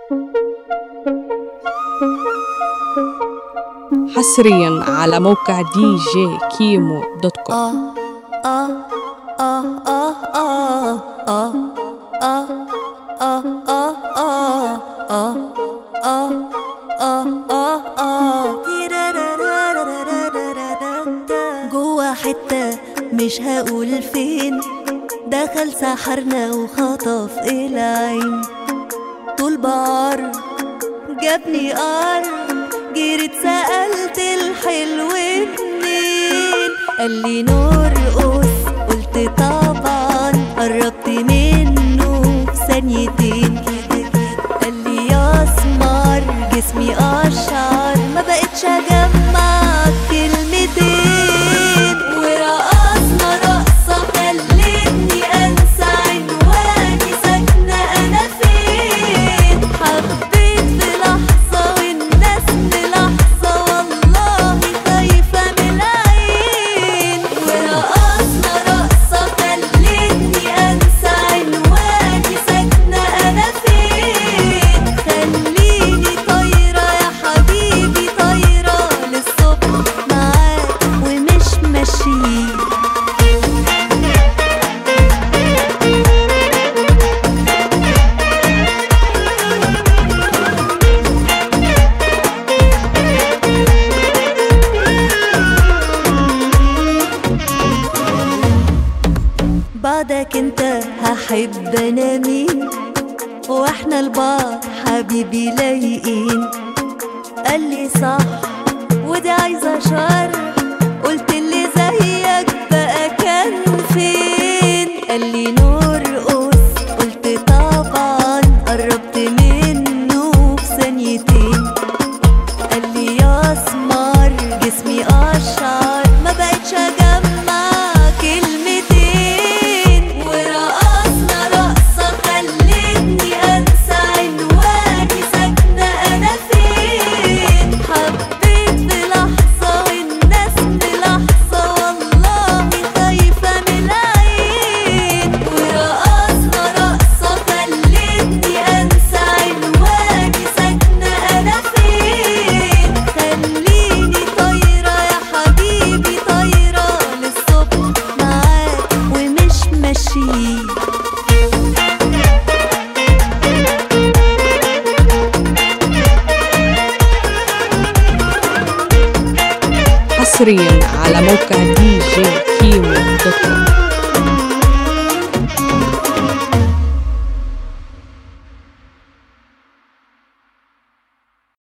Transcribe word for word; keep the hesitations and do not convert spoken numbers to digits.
حصريا على موقع دي جي كيمو دوت كوم. آه آه آه آه آه آه آه آه آه آه آه آه آه آه جوا حتة مش هقول فين، دخل سحرنا وخطف العين، طول بعر جابني قر، جريت سألت الحلو منين، قال لي نرقص، قلت طبعا، قربت منه في ثانيتين، قال لي يا اسمر جسمي اشعر، ما بقتش اجمع كلمتين، ورقصنا رقصة خلتني انسى عنواني، ساكنة انا فين، حبيت في لحظة والناس في لحظة، والله خايفة من العين، ورقصنا رقصة خلتني انسى عنواني، ساكنة انا فين، خليني طايرة يا حبيبي، طايرة للصبح معاك ومش ماشيين. بعدك انت هحب انا مين، واحنا لبعض حبيبي لايقين، قال لي صح ودي عايزة شر، قلت اللي زيك بقى كان فين، قال لي نرقص، قلت طبعا، قربت منه في ثانيتين، قال لي يا اسمر جسمي اشعر، ما بقتش اجمع كلمتين، ورقصنا رقصة خلتني انسى عنواني، ساكنة انا فين، حبيت في لحظة والناس في لحظة، والله خايفة من العين، ورقصنا رقصة خلتني انسى عنواني، ساكنة انا فين، خليني طايرة يا حبيبي، طايرة للصبح معاك ومش ماشيين. حصريا على موقع دي جي كيمو دوت كوم.